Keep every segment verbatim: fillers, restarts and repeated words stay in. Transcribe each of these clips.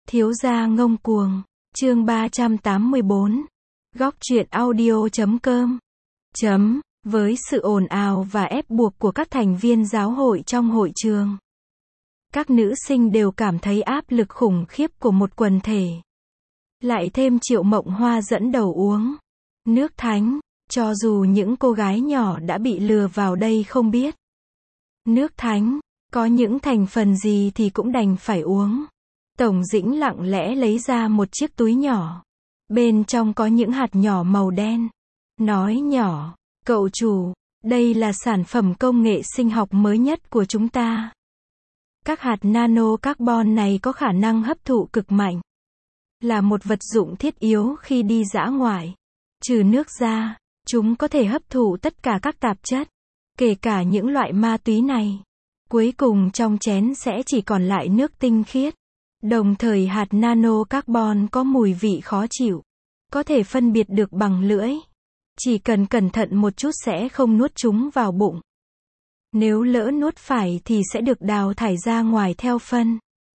Thiếu gia ngông cuồng, chương ba trăm tám mươi bốn, góc truyện audio chấm com. Chấm, với sự ồn ào và ép buộc của các thành viên giáo hội trong hội trường, các nữ sinh đều cảm thấy áp lực khủng khiếp của một quần thể. Lại thêm Triệu Mộng Hoa dẫn đầu uống nước thánh, cho dù những cô gái nhỏ đã bị lừa vào đây không biết. Nước thánh, có những thành phần gì thì cũng đành phải uống. Tổng Dĩnh lặng lẽ lấy ra một chiếc túi nhỏ. Bên trong có những hạt nhỏ màu đen. Nói nhỏ, cậu chủ, đây là sản phẩm công nghệ sinh học mới nhất của chúng ta. Các hạt nano carbon này có khả năng hấp thụ cực mạnh. Là một vật dụng thiết yếu khi đi dã ngoại. Trừ nước ra, chúng có thể hấp thụ tất cả các tạp chất, kể cả những loại ma túy này. Cuối cùng trong chén sẽ chỉ còn lại nước tinh khiết. Đồng thời hạt nano carbon có mùi vị khó chịu. Có thể phân biệt được bằng lưỡi. Chỉ cần cẩn thận một chút sẽ không nuốt chúng vào bụng. Nếu lỡ nuốt phải thì sẽ được đào thải ra ngoài theo phân.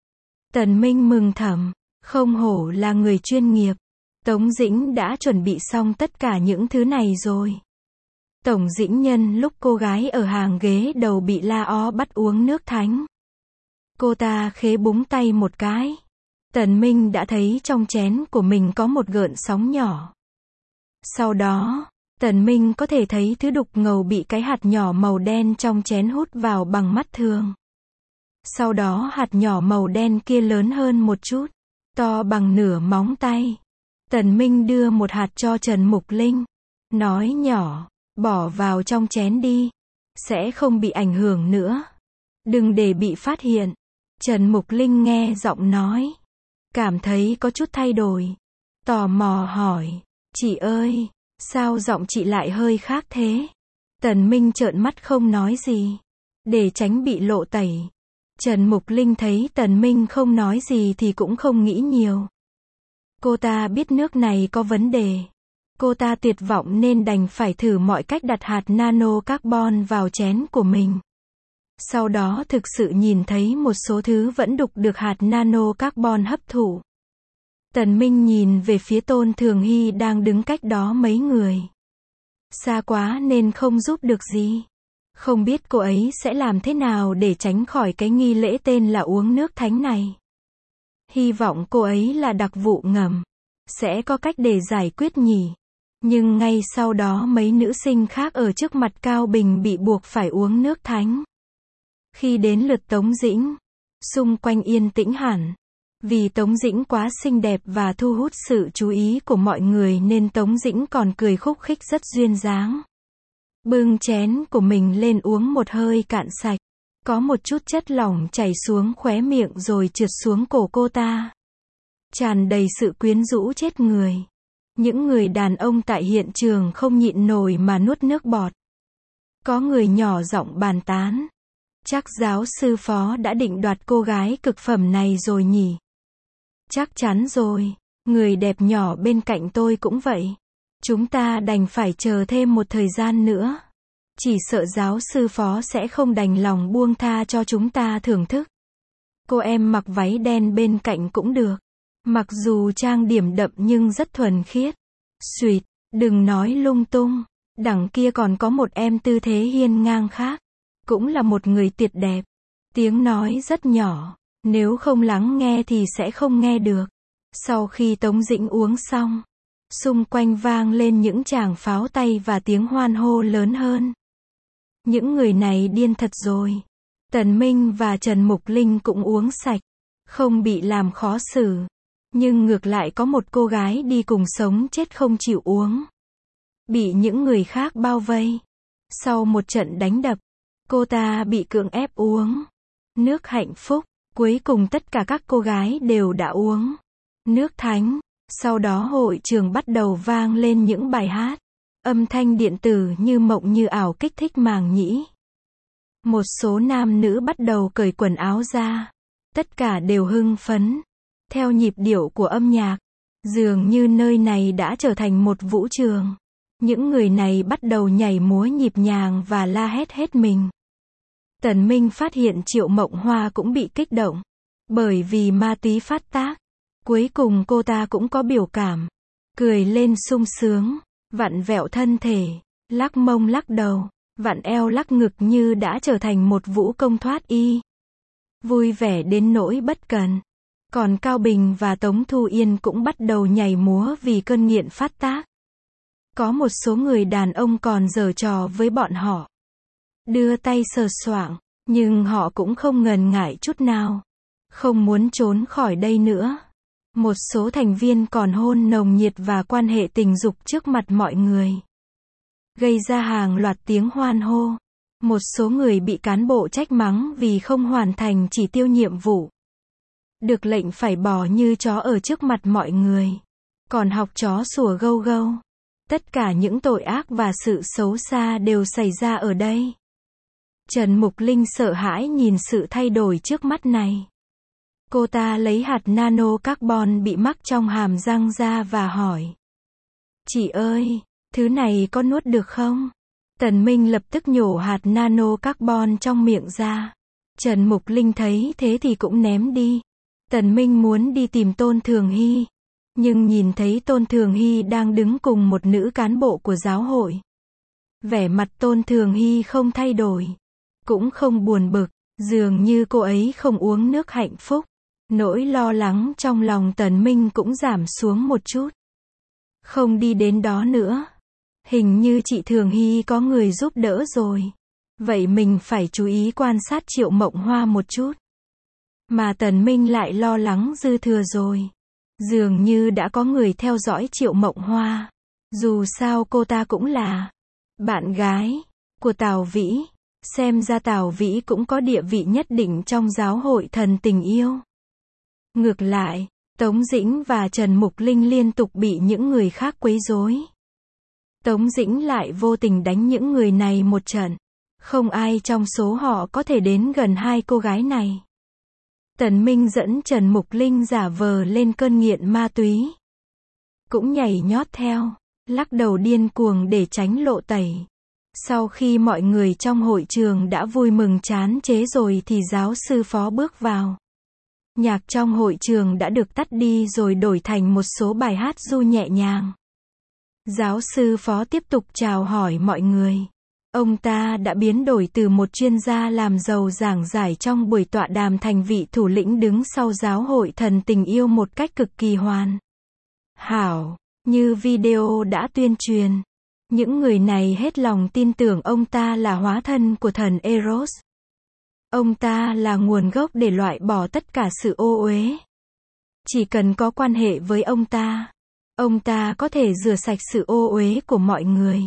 Tần Minh mừng thầm, không hổ là người chuyên nghiệp. Tống Dĩnh đã chuẩn bị xong tất cả những thứ này rồi. Tổng Dĩnh nhân lúc cô gái ở hàng ghế đầu bị la ó bắt uống nước thánh. Cô ta khế búng tay một cái. Tần Minh đã thấy trong chén của mình có một gợn sóng nhỏ. Sau đó, Tần Minh có thể thấy thứ đục ngầu bị cái hạt nhỏ màu đen trong chén hút vào bằng mắt thường. Sau đó hạt nhỏ màu đen kia lớn hơn một chút, to bằng nửa móng tay. Tần Minh đưa một hạt cho Trần Mục Linh. Nói nhỏ, bỏ vào trong chén đi. Sẽ không bị ảnh hưởng nữa. Đừng để bị phát hiện. Trần Mục Linh nghe giọng nói. Cảm thấy có chút thay đổi. Tò mò hỏi. Chị ơi, sao giọng chị lại hơi khác thế? Tần Minh trợn mắt không nói gì. Để tránh bị lộ tẩy. Trần Mục Linh thấy Tần Minh không nói gì thì cũng không nghĩ nhiều. Cô ta biết nước này có vấn đề. Cô ta tuyệt vọng nên đành phải thử mọi cách đặt hạt nano carbon vào chén của mình. Sau đó thực sự nhìn thấy một số thứ vẫn đục được hạt nano carbon hấp thụ. Tần Minh nhìn về phía Tôn Thường Hy đang đứng cách đó mấy người. Xa quá nên không giúp được gì. Không biết cô ấy sẽ làm thế nào để tránh khỏi cái nghi lễ tên là uống nước thánh này. Hy vọng cô ấy là đặc vụ ngầm. Sẽ có cách để giải quyết nhỉ. Nhưng ngay sau đó mấy nữ sinh khác ở trước mặt Cao Bình bị buộc phải uống nước thánh. Khi đến lượt Tống Dĩnh, xung quanh yên tĩnh hẳn. Vì Tống Dĩnh quá xinh đẹp và thu hút sự chú ý của mọi người nên Tống Dĩnh còn cười khúc khích rất duyên dáng. Bưng chén của mình lên uống một hơi cạn sạch. Có một chút chất lỏng chảy xuống khóe miệng rồi trượt xuống cổ cô ta. Tràn đầy sự quyến rũ chết người. Những người đàn ông tại hiện trường không nhịn nổi mà nuốt nước bọt. Có người nhỏ giọng bàn tán. Chắc giáo sư phó đã định đoạt cô gái cực phẩm này rồi nhỉ? Chắc chắn rồi, người đẹp nhỏ bên cạnh tôi cũng vậy. Chúng ta đành phải chờ thêm một thời gian nữa. Chỉ sợ giáo sư phó sẽ không đành lòng buông tha cho chúng ta thưởng thức. Cô em mặc váy đen bên cạnh cũng được. Mặc dù trang điểm đậm nhưng rất thuần khiết. Xuyệt, đừng nói lung tung. Đằng kia còn có một em tư thế hiên ngang khác. Cũng là một người tuyệt đẹp. Tiếng nói rất nhỏ. Nếu không lắng nghe thì sẽ không nghe được. Sau khi Tống Dĩnh uống xong, xung quanh vang lên những tràng pháo tay và tiếng hoan hô lớn hơn. Những người này điên thật rồi. Tần Minh và Trần Mục Linh cũng uống sạch. Không bị làm khó xử. Nhưng ngược lại có một cô gái đi cùng sống chết không chịu uống. Bị những người khác bao vây. Sau một trận đánh đập, cô ta bị cưỡng ép uống nước hạnh phúc. Cuối cùng tất cả các cô gái đều đã uống nước thánh. Sau đó hội trường bắt đầu vang lên những bài hát. Âm thanh điện tử như mộng như ảo kích thích màng nhĩ. Một số nam nữ bắt đầu cởi quần áo ra. Tất cả đều hưng phấn. Theo nhịp điệu của âm nhạc. Dường như nơi này đã trở thành một vũ trường. Những người này bắt đầu nhảy múa nhịp nhàng và la hét hết mình. Tần Minh phát hiện Triệu Mộng Hoa cũng bị kích động. Bởi vì ma túy phát tác. Cuối cùng cô ta cũng có biểu cảm. Cười lên sung sướng, vặn vẹo thân thể, lắc mông lắc đầu, vặn eo lắc ngực như đã trở thành một vũ công thoát y. Vui vẻ đến nỗi bất cần. Còn Cao Bình và Tống Thu Yên cũng bắt đầu nhảy múa vì cơn nghiện phát tác. Có một số người đàn ông còn giở trò với bọn họ. Đưa tay sờ soạng, nhưng họ cũng không ngần ngại chút nào. Không muốn trốn khỏi đây nữa. Một số thành viên còn hôn nồng nhiệt và quan hệ tình dục trước mặt mọi người. Gây ra hàng loạt tiếng hoan hô. Một số người bị cán bộ trách mắng vì không hoàn thành chỉ tiêu nhiệm vụ. Được lệnh phải bò như chó ở trước mặt mọi người. Còn học chó sủa gâu gâu. Tất cả những tội ác và sự xấu xa đều xảy ra ở đây. Trần Mục Linh sợ hãi nhìn sự thay đổi trước mắt này. Cô ta lấy hạt nano carbon bị mắc trong hàm răng ra và hỏi. Chị ơi, thứ này có nuốt được không? Tần Minh lập tức nhổ hạt nano carbon trong miệng ra. Trần Mục Linh thấy thế thì cũng ném đi. Tần Minh muốn đi tìm Tôn Thường Hy. Nhưng nhìn thấy Tôn Thường Hy đang đứng cùng một nữ cán bộ của giáo hội. Vẻ mặt Tôn Thường Hy không thay đổi. Cũng không buồn bực. Dường như cô ấy không uống nước hạnh phúc. Nỗi lo lắng trong lòng Tần Minh cũng giảm xuống một chút. Không đi đến đó nữa. Hình như chị Thường Hy có người giúp đỡ rồi. Vậy mình phải chú ý quan sát Triệu Mộng Hoa một chút. Mà Tần Minh lại lo lắng dư thừa rồi. Dường như đã có người theo dõi Triệu Mộng Hoa. Dù sao cô ta cũng là bạn gái của Tào Vĩ. Xem ra Tào Vĩ cũng có địa vị nhất định trong giáo hội thần tình yêu. Ngược lại, Tống Dĩnh và Trần Mục Linh liên tục bị những người khác quấy rối. Tống Dĩnh lại vô tình đánh những người này một trận. Không ai trong số họ có thể đến gần hai cô gái này. Tần Minh dẫn Trần Mục Linh giả vờ lên cơn nghiện ma túy. Cũng nhảy nhót theo, lắc đầu điên cuồng để tránh lộ tẩy. Sau khi mọi người trong hội trường đã vui mừng chán chế rồi thì giáo sư phó bước vào. Nhạc trong hội trường đã được tắt đi rồi đổi thành một số bài hát du nhẹ nhàng. Giáo sư phó tiếp tục chào hỏi mọi người. Ông ta đã biến đổi từ một chuyên gia làm giàu giảng giải trong buổi tọa đàm thành vị thủ lĩnh đứng sau giáo hội thần tình yêu một cách cực kỳ hoàn hảo, như video đã tuyên truyền. Những người này hết lòng tin tưởng ông ta là hóa thân của thần Eros. Ông ta là nguồn gốc để loại bỏ tất cả sự ô uế. Chỉ cần có quan hệ với ông ta, ông ta có thể rửa sạch sự ô uế của mọi người.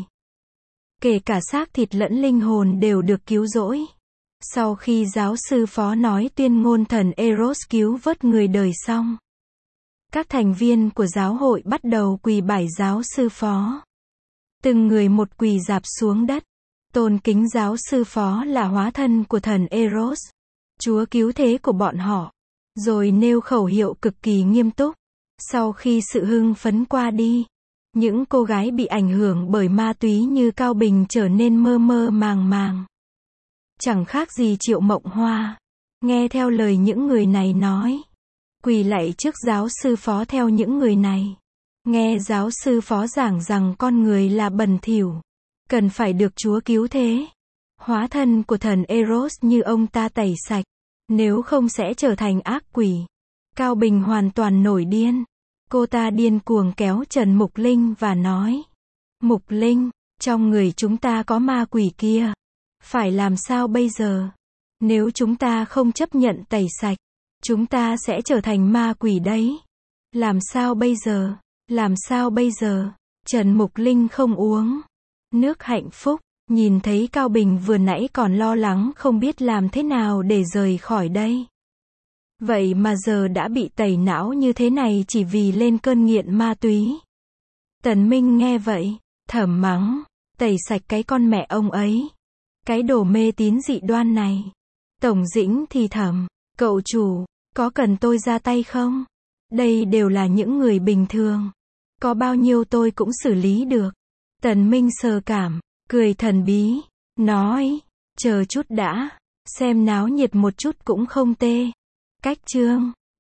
Kể cả xác thịt lẫn linh hồn đều được cứu rỗi. Sau khi giáo sư phó nói tuyên ngôn thần Eros cứu vớt người đời xong, các thành viên của giáo hội bắt đầu quỳ bái giáo sư phó. Từng người một quỳ rạp xuống đất, tôn kính giáo sư phó là hóa thân của thần Eros, chúa cứu thế của bọn họ. Rồi nêu khẩu hiệu cực kỳ nghiêm túc. Sau khi sự hưng phấn qua đi, những cô gái bị ảnh hưởng bởi ma túy như Cao Bình trở nên mơ mơ màng màng. Chẳng khác gì Triệu Mộng Hoa. Nghe theo lời những người này nói. Quỳ lạy trước giáo sư phó theo những người này. Nghe giáo sư phó giảng rằng con người là bẩn thỉu, cần phải được Chúa cứu thế. Hóa thân của thần Eros như ông ta tẩy sạch. Nếu không sẽ trở thành ác quỷ. Cao Bình hoàn toàn nổi điên. Cô ta điên cuồng kéo Trần Mục Linh và nói. Mục Linh, trong người chúng ta có ma quỷ kia. Phải làm sao bây giờ? Nếu chúng ta không chấp nhận tẩy sạch, chúng ta sẽ trở thành ma quỷ đấy. Làm sao bây giờ? Làm sao bây giờ? Trần Mục Linh không uống nước hạnh phúc. Nhìn thấy Cao Bình vừa nãy còn lo lắng không biết làm thế nào để rời khỏi đây. Vậy mà giờ đã bị tẩy não như thế này chỉ vì lên cơn nghiện ma túy. Tần Minh nghe vậy, thầm mắng, tẩy sạch cái con mẹ ông ấy. Cái đồ mê tín dị đoan này. Tổng Dĩnh thì thầm, cậu chủ, có cần tôi ra tay không? Đây đều là những người bình thường. Có bao nhiêu tôi cũng xử lý được. Tần Minh sờ cảm, cười thần bí, nói, chờ chút đã, xem náo nhiệt một chút cũng không tê. Cách chương